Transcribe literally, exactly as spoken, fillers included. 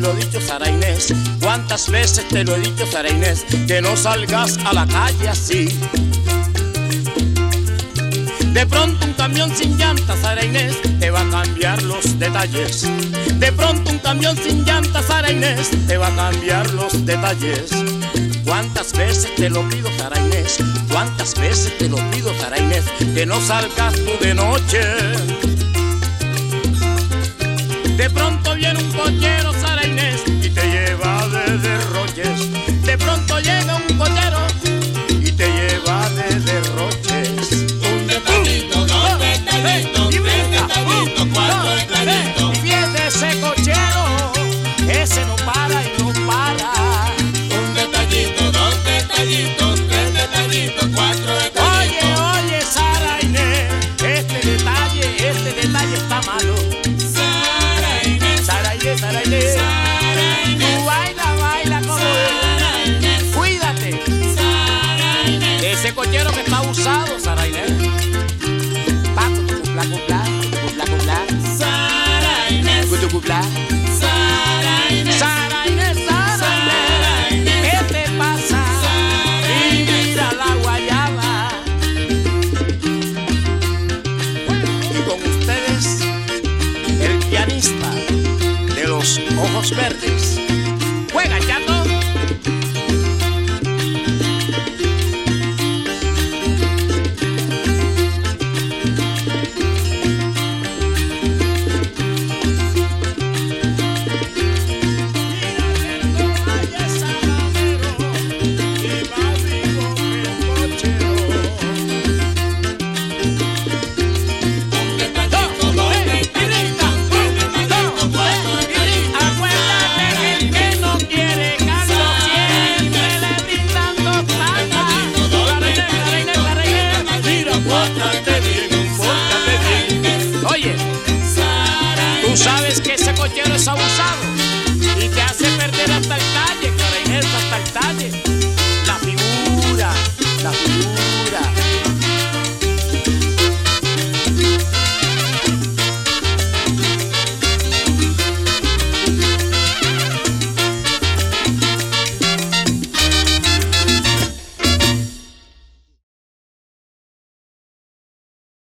lo he dicho, Sara Inés? ¿Cuántas veces te lo he dicho, Sara Inés? Que no salgas a la calle así. De pronto un camión sin llantas, Sara Inés, te va a cambiar los detalles. De pronto un camión sin llantas, Sara Inés, te va a cambiar los detalles. ¿Cuántas veces te lo pido, Sara Inés? ¿Cuántas veces te lo pido, Sara Inés? Que no salgas tú de noche. De pronto viene un cochero, Sara Inés, y te lleva de derroches. De pronto llega un cochero y te lleva de derroches. Un detallito, dos detallitos, tres detallitos, cuatro detallitos. Y viene ese cochero, ese no para y no para. Un detallito, dos detallitos, tres detallitos, cuatro detallitos. Oye, oye, Sara Inés, este detalle, este detalle está malo. Sara Inés, Sara Inés, Sara Inés, Sara Inés, tú baila, baila como Sara Inés, cuídate. Sara Inés. Ese cochero que está usado, Sara Inés. Paco, tu cupla, cupla, cupla, cupla. Sara Inés, Tu cupla. Sara Inés, Sara Inés, Sara Inés, ¿qué te pasa? Sara Y Inés. mira la guayaba. Y con ustedes, el pianista de los ojos verdes. Juega, chato. Oye, tú sabes que ese cochero es abusado y te hace perder hasta el